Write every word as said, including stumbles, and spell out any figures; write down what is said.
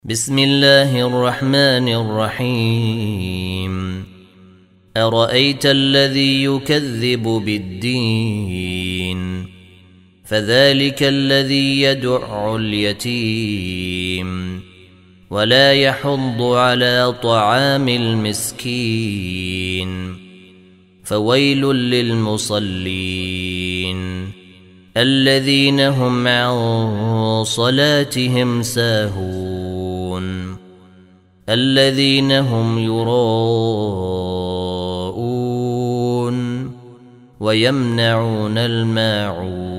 بسم الله الرحمن الرحيم أرأيت الذي يكذب بالدين فذلك الذي يدع اليتيم ولا يحض على طعام المسكين فويل للمصلين الذين هم عن صلاتهم ساهون الذين هم يراءون ويمنعون الماعون